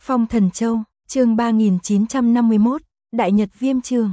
Phong Thần Châu, chương 3951, Đại Nhật Viêm Trường.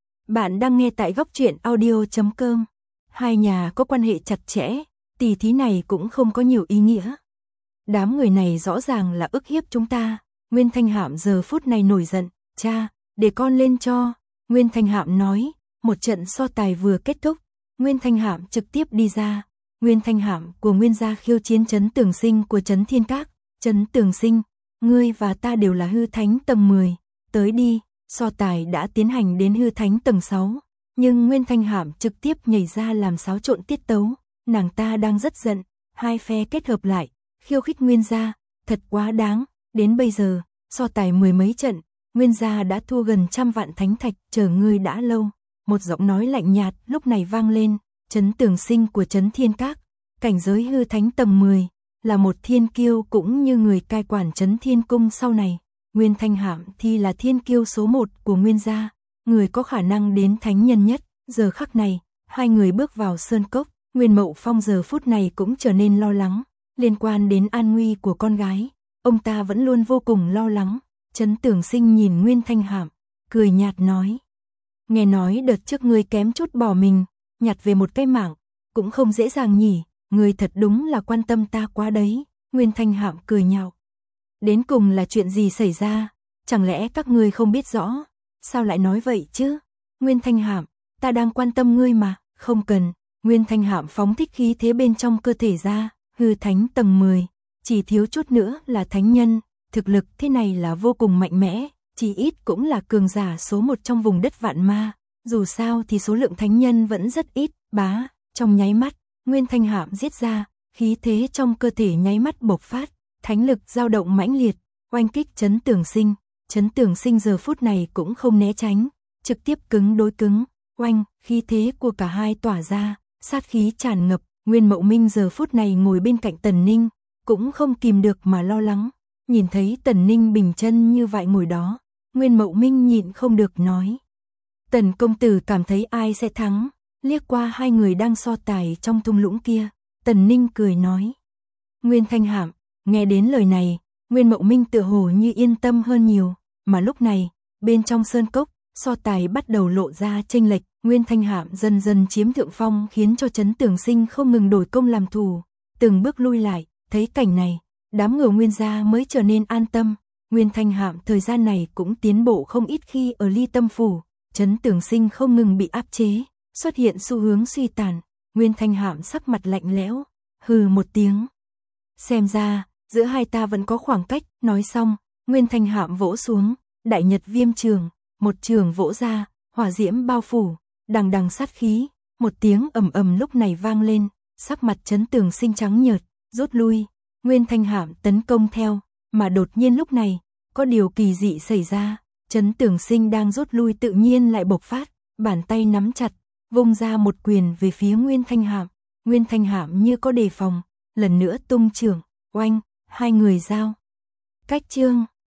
Bạn đang nghe tại góc truyện audio.com. Hai nhà có quan hệ chặt chẽ, tỷ thí này cũng không có nhiều ý nghĩa. Đám người này rõ ràng là ức hiếp chúng ta. Nguyên Thanh Hạm giờ phút này nổi giận, cha, để con lên cho. Nguyên Thanh Hạm nói, một trận so tài vừa kết thúc, Nguyên Thanh Hạm trực tiếp đi ra. Nguyên Thanh Hạm của Nguyên gia khiêu chiến Trấn Tường Sinh của Trấn Thiên Các. Trấn Tường Sinh, ngươi và ta đều là hư thánh tầng 10, tới đi. So tài đã tiến hành đến hư thánh tầng 6, nhưng Nguyên Thanh Hạm trực tiếp nhảy ra làm xáo trộn tiết tấu. Nàng ta đang rất giận, hai phe kết hợp lại, khiêu khích Nguyên gia, thật quá đáng. Đến bây giờ, so tài mười mấy trận, Nguyên gia đã thua gần 100 vạn thánh thạch, chờ ngươi đã lâu. Một giọng nói lạnh nhạt lúc này vang lên. Trấn Tường Sinh của Trấn Thiên Các, cảnh giới hư thánh tầng 10, là một thiên kiêu cũng như người cai quản Trấn Thiên Cung sau này. Nguyên Thanh Hạm thì là thiên kiêu số 1 của Nguyên gia, người có khả năng đến thánh nhân nhất. Giờ khắc này, hai người bước vào sơn cốc. Nguyên Mậu Phong giờ phút này cũng trở nên lo lắng, liên quan đến an nguy của con gái. Ông ta vẫn luôn vô cùng lo lắng. Trấn Tường Sinh nhìn Nguyên Thanh Hạm, cười nhạt nói. Nghe nói đợt trước ngươi kém chút bỏ mình, nhặt về một cái mạng, cũng không dễ dàng nhỉ, ngươi thật đúng là quan tâm ta quá đấy. Nguyên Thanh Hạm cười nhạo. Đến cùng là chuyện gì xảy ra, chẳng lẽ các ngươi không biết rõ, sao lại nói vậy chứ? Nguyên Thanh Hạm, ta đang quan tâm ngươi mà, không cần. Nguyên Thanh Hạm phóng thích khí thế bên trong cơ thể ra, hư thánh tầng 10, chỉ thiếu chút nữa là thánh nhân, thực lực thế này là vô cùng mạnh mẽ, chỉ ít cũng là cường giả số 1 trong vùng đất vạn ma. Dù sao thì số lượng thánh nhân vẫn rất ít, bá, trong nháy mắt, Nguyên Thanh Hạm giết ra, khí thế trong cơ thể nháy mắt bộc phát, thánh lực dao động mãnh liệt, oanh kích Trấn Tường Sinh. Trấn Tường Sinh giờ phút này cũng không né tránh, trực tiếp cứng đối cứng, oanh, khí thế của cả hai tỏa ra, sát khí tràn ngập. Nguyên Mậu Minh giờ phút này ngồi bên cạnh Tần Ninh, cũng không kìm được mà lo lắng, nhìn thấy Tần Ninh bình chân như vậy ngồi đó, Nguyên Mậu Minh nhịn không được nói. Tần công tử cảm thấy ai sẽ thắng? Liếc qua hai người đang so tài trong thung lũng kia, Tần Ninh cười nói. Nguyên Thanh Hạm, nghe đến lời này, Nguyên Mậu Minh tựa hồ như yên tâm hơn nhiều, mà lúc này, bên trong sơn cốc, so tài bắt đầu lộ ra chênh lệch, Nguyên Thanh Hạm dần dần chiếm thượng phong khiến cho Trấn Tường Sinh không ngừng đổi công làm thủ, từng bước lui lại, thấy cảnh này, đám người Nguyên gia mới trở nên an tâm. Nguyên Thanh Hạm thời gian này cũng tiến bộ không ít khi ở Ly Tâm Phủ. Trấn Tường Sinh không ngừng bị áp chế, xuất hiện xu hướng suy tàn. Nguyên Thanh Hạm sắc mặt lạnh lẽo, hừ một tiếng. Xem ra, giữa hai ta vẫn có khoảng cách. Nói xong, Nguyên Thanh Hạm vỗ xuống, Đại Nhật Viêm Trường, một trường vỗ ra, hỏa diễm bao phủ, đằng đằng sát khí. Một tiếng ầm ầm lúc này vang lên, sắc mặt Trấn Tường Sinh trắng nhợt, rút lui. Nguyên Thanh Hạm tấn công theo, mà đột nhiên lúc này, có điều kỳ dị xảy ra. Trấn Tường Sinh đang rút lui tự nhiên lại bộc phát, bàn tay nắm chặt, vung ra một quyền về phía Nguyên Thanh Hạm. Nguyên Thanh Hạm như có đề phòng, lần nữa tung chưởng, oanh, hai người giao. Cách chương